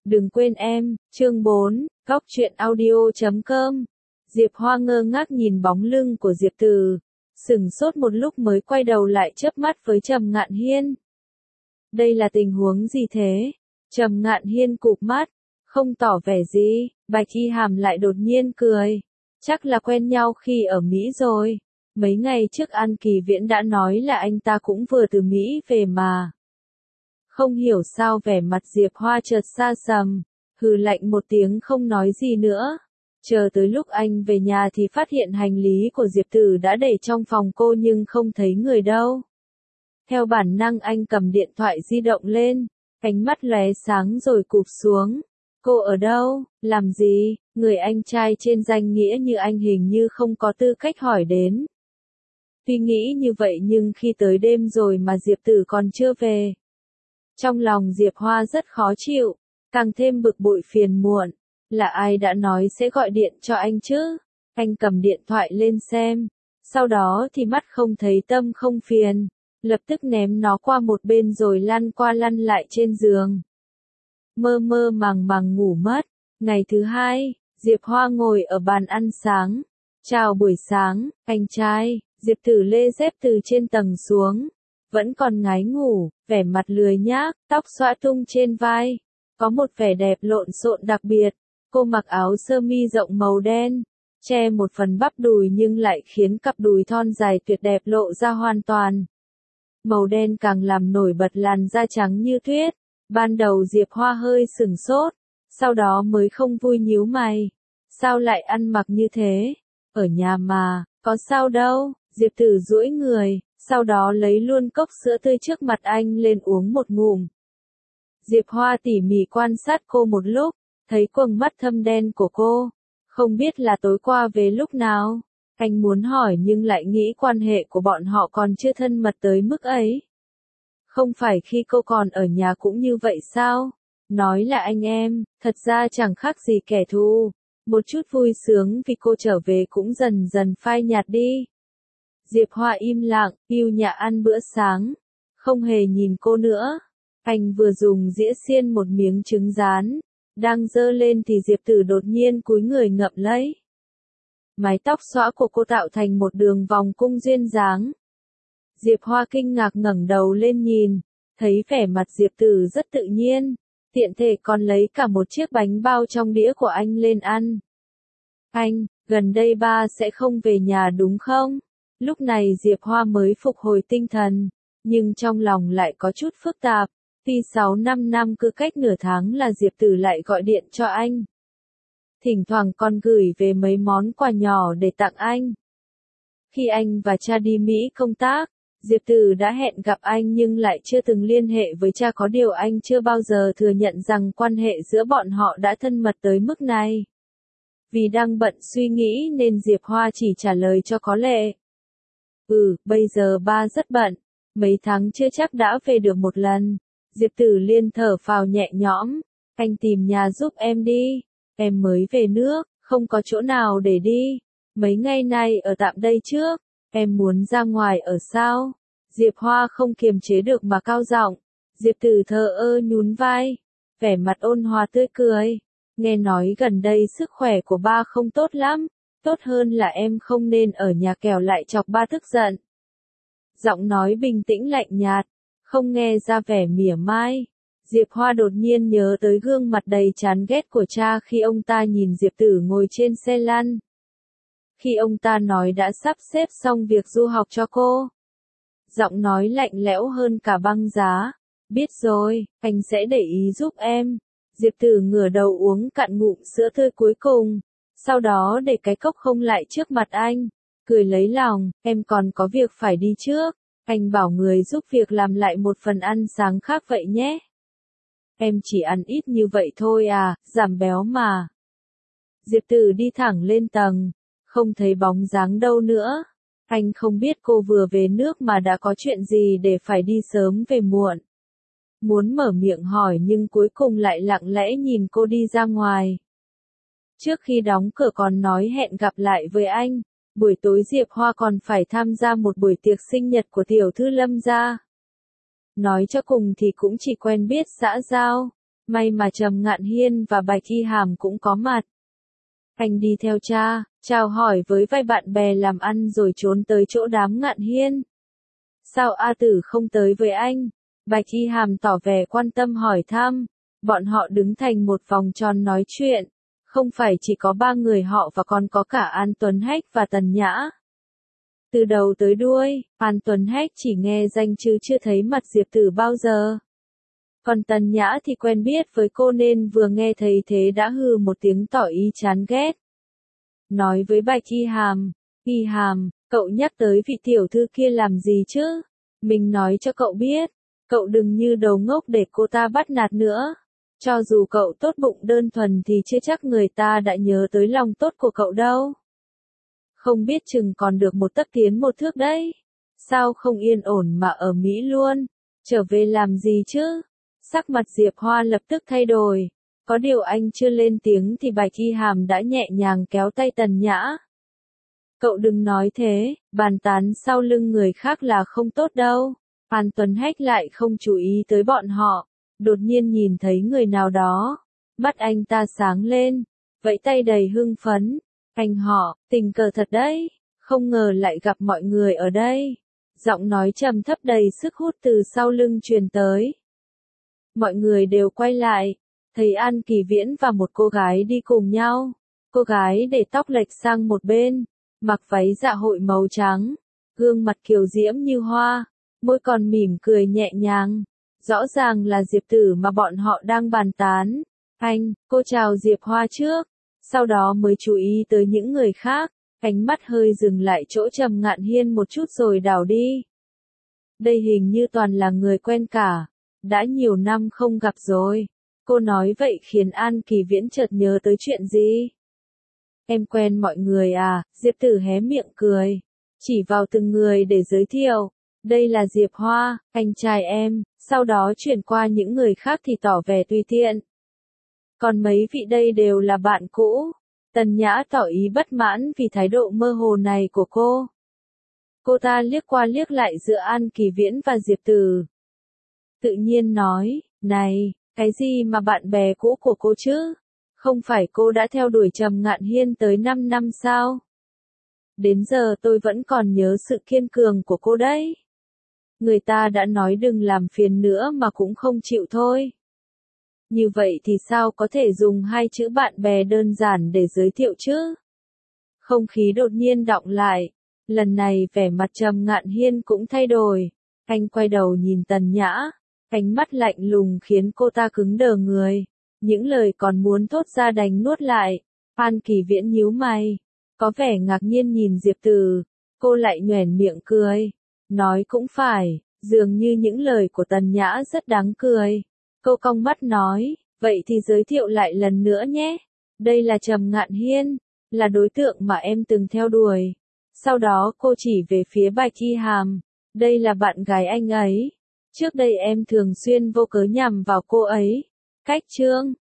Đừng quên em, chương 4, Góc truyện audio.com. Diệp Hoa ngơ ngác nhìn bóng lưng của Diệp Từ, sững sốt một lúc mới quay đầu lại chớp mắt với Trầm Ngạn Hiên. Đây là tình huống gì thế? Trầm Ngạn Hiên cụp mắt, không tỏ vẻ gì, Bạch Y Hàm lại đột nhiên cười. Chắc là quen nhau khi ở Mỹ rồi. Mấy ngày trước An Kỳ Viễn đã nói là anh ta cũng vừa từ Mỹ về mà. Không hiểu sao vẻ mặt Diệp Hoa chợt xa sầm, hừ lạnh một tiếng không nói gì nữa. Chờ tới lúc anh về nhà thì phát hiện hành lý của Diệp Tử đã để trong phòng cô nhưng không thấy người đâu. Theo bản năng anh cầm điện thoại di động lên, ánh mắt lóe sáng rồi cụp xuống. Cô ở đâu, làm gì, người anh trai trên danh nghĩa như anh hình như không có tư cách hỏi đến. Tuy nghĩ như vậy nhưng khi tới đêm rồi mà Diệp Tử còn chưa về. Trong lòng Diệp Hoa rất khó chịu, càng thêm bực bội phiền muộn. Là ai đã nói sẽ gọi điện cho anh chứ? Anh cầm điện thoại lên xem. Sau đó thì mắt không thấy tâm không phiền. Lập tức ném nó qua một bên rồi lăn qua lăn lại trên giường. Mơ mơ màng màng ngủ mất. Ngày thứ hai, Diệp Hoa ngồi ở bàn ăn sáng. Chào buổi sáng, anh trai. Diệp Tử lê dép từ trên tầng xuống. Vẫn còn ngái ngủ, vẻ mặt lười nhác, tóc xõa tung trên vai. Có một vẻ đẹp lộn xộn đặc biệt. Cô mặc áo sơ mi rộng màu đen, che một phần bắp đùi nhưng lại khiến cặp đùi thon dài tuyệt đẹp lộ ra hoàn toàn. Màu đen càng làm nổi bật làn da trắng như tuyết. Ban đầu Diệp Hoa hơi sửng sốt, sau đó mới không vui nhíu mày. Sao lại ăn mặc như thế? Ở nhà mà, có sao đâu. Diệp Tử duỗi người, sau đó lấy luôn cốc sữa tươi trước mặt anh lên uống một ngụm. Diệp Hoa tỉ mỉ quan sát cô một lúc, thấy quầng mắt thâm đen của cô. Không biết là tối qua về lúc nào. Anh muốn hỏi nhưng lại nghĩ quan hệ của bọn họ còn chưa thân mật tới mức ấy. Không phải khi cô còn ở nhà cũng như vậy sao? Nói là anh em, thật ra chẳng khác gì kẻ thù. Một chút vui sướng vì cô trở về cũng dần dần phai nhạt đi. Diệp Hoa im lặng, yêu nhã ăn bữa sáng. Không hề nhìn cô nữa. Anh vừa dùng dĩa xiên một miếng trứng rán. Đang giơ lên thì Diệp Tử đột nhiên cúi người ngậm lấy. Mái tóc xõa của cô tạo thành một đường vòng cung duyên dáng. Diệp Hoa kinh ngạc ngẩng đầu lên nhìn, thấy vẻ mặt Diệp Tử rất tự nhiên, tiện thể còn lấy cả một chiếc bánh bao trong đĩa của anh lên ăn. Anh, gần đây ba sẽ không về nhà đúng không? Lúc này Diệp Hoa mới phục hồi tinh thần, nhưng trong lòng lại có chút phức tạp. Vì 6-5 năm cứ cách nửa tháng là Diệp Tử lại gọi điện cho anh. Thỉnh thoảng còn gửi về mấy món quà nhỏ để tặng anh. Khi anh và cha đi Mỹ công tác, Diệp Tử đã hẹn gặp anh nhưng lại chưa từng liên hệ với cha, có điều anh chưa bao giờ thừa nhận rằng quan hệ giữa bọn họ đã thân mật tới mức này. Vì đang bận suy nghĩ nên Diệp Hoa chỉ trả lời cho có lệ. Bây giờ ba rất bận, mấy tháng chưa chắc đã về được một lần. Diệp Tử liên thở phào nhẹ nhõm, anh tìm nhà giúp em đi, em mới về nước, không có chỗ nào để đi, mấy ngày nay ở tạm đây trước, em muốn ra ngoài ở sao? Diệp Hoa không kiềm chế được mà cao giọng. Diệp Tử thờ ơ nhún vai, vẻ mặt ôn hòa tươi cười, nghe nói gần đây sức khỏe của ba không tốt lắm, tốt hơn là em không nên ở nhà kẻo lại chọc ba tức giận. Giọng nói bình tĩnh lạnh nhạt, không nghe ra vẻ mỉa mai. Diệp Hoa đột nhiên nhớ tới gương mặt đầy chán ghét của cha khi ông ta nhìn Diệp Tử ngồi trên xe lăn. Khi ông ta nói đã sắp xếp xong việc du học cho cô. Giọng nói lạnh lẽo hơn cả băng giá. Biết rồi, anh sẽ để ý giúp em. Diệp Tử ngửa đầu uống cạn ngụm sữa tươi cuối cùng. Sau đó để cái cốc không lại trước mặt anh. Cười lấy lòng, em còn có việc phải đi trước. Anh bảo người giúp việc làm lại một phần ăn sáng khác vậy nhé. Em chỉ ăn ít như vậy thôi à, giảm béo mà. Diệp Tử đi thẳng lên tầng, không thấy bóng dáng đâu nữa. Anh không biết cô vừa về nước mà đã có chuyện gì để phải đi sớm về muộn. Muốn mở miệng hỏi nhưng cuối cùng lại lặng lẽ nhìn cô đi ra ngoài. Trước khi đóng cửa còn nói hẹn gặp lại với anh. Buổi tối Diệp Hoa còn phải tham gia một buổi tiệc sinh nhật của tiểu thư Lâm gia. Nói cho cùng thì cũng chỉ quen biết xã giao. May mà Trầm Ngạn Hiên và Bạch Y Hàm cũng có mặt. Anh đi theo cha, chào hỏi với vài bạn bè làm ăn rồi trốn tới chỗ đám Ngạn Hiên. Sao A Tử không tới với anh? Bạch Y Hàm tỏ vẻ quan tâm hỏi thăm. Bọn họ đứng thành một vòng tròn nói chuyện. Không phải chỉ có 3 người họ và còn có cả An Tuấn Hách và Tần Nhã. Từ đầu tới đuôi, An Tuấn Hách chỉ nghe danh chứ chưa thấy mặt Diệp Tử bao giờ. Còn Tần Nhã thì quen biết với cô nên vừa nghe thấy thế đã hừ một tiếng tỏ ý chán ghét. Nói với Bạch Y Hàm, cậu nhắc tới vị tiểu thư kia làm gì chứ? Mình nói cho cậu biết, cậu đừng như đầu ngốc để cô ta bắt nạt nữa. Cho dù cậu tốt bụng đơn thuần thì chưa chắc người ta đã nhớ tới lòng tốt của cậu đâu. Không biết chừng còn được một tấc tiến một thước đấy. Sao không yên ổn mà ở Mỹ luôn? Trở về làm gì chứ? Sắc mặt Diệp Hoa lập tức thay đổi. Có điều anh chưa lên tiếng thì Bạch Y Hàm đã nhẹ nhàng kéo tay Tần Nhã. Cậu đừng nói thế, bàn tán sau lưng người khác là không tốt đâu. An Tuấn Hách lại không chú ý tới bọn họ. Đột nhiên nhìn thấy người nào đó. Mắt anh ta sáng lên. Vẫy tay đầy hưng phấn. Anh họ, tình cờ thật đấy. Không ngờ lại gặp mọi người ở đây. Giọng nói trầm thấp đầy sức hút từ sau lưng truyền tới. Mọi người đều quay lại. Thấy An Kỳ Viễn và một cô gái đi cùng nhau. Cô gái để tóc lệch sang một bên. Mặc váy dạ hội màu trắng. Gương mặt kiều diễm như hoa. Môi còn mỉm cười nhẹ nhàng. Rõ ràng là Diệp Tử mà bọn họ đang bàn tán. Cô chào Diệp Hoa trước. Sau đó mới chú ý tới những người khác. Ánh mắt hơi dừng lại chỗ Trầm Ngạn Hiên một chút rồi đảo đi. Đây hình như toàn là người quen cả. Đã nhiều năm không gặp rồi. Cô nói vậy khiến An Kỳ Viễn chợt nhớ tới chuyện gì? Em quen mọi người à? Diệp Tử hé miệng cười. Chỉ vào từng người để giới thiệu. Đây là Diệp Hoa, anh trai em. Sau đó chuyển qua những người khác thì tỏ vẻ tùy tiện. Còn mấy vị đây đều là bạn cũ. Tần Nhã tỏ ý bất mãn vì thái độ mơ hồ này của cô. Cô ta liếc qua liếc lại giữa An Kỳ Viễn và Diệp Tử. Tự nhiên nói, này, cái gì mà bạn bè cũ của cô chứ? Không phải cô đã theo đuổi Trầm Ngạn Hiên tới 5 năm sao? Đến giờ tôi vẫn còn nhớ sự kiên cường của cô đấy. Người ta đã nói đừng làm phiền nữa mà cũng không chịu thôi. Như vậy thì sao có thể dùng 2 chữ bạn bè đơn giản để giới thiệu chứ? Không khí đột nhiên đọng lại. Lần này vẻ mặt Trầm Ngạn Hiên cũng thay đổi. Anh quay đầu nhìn Tần Nhã. Ánh mắt lạnh lùng khiến cô ta cứng đờ người. Những lời còn muốn thốt ra đành nuốt lại. An Kỳ Viễn nhíu mày. Có vẻ ngạc nhiên nhìn Diệp Tử. Cô lại nhoẻn miệng cười. Nói cũng phải, dường như những lời của Tần Nhã rất đáng cười. Cô cong mắt nói, vậy thì giới thiệu lại lần nữa nhé. Đây là Trầm Ngạn Hiên, là đối tượng mà em từng theo đuổi. Sau đó cô chỉ về phía Bạch Y Hàm. Đây là bạn gái anh ấy. Trước đây em thường xuyên vô cớ nhằm vào cô ấy. Cách chương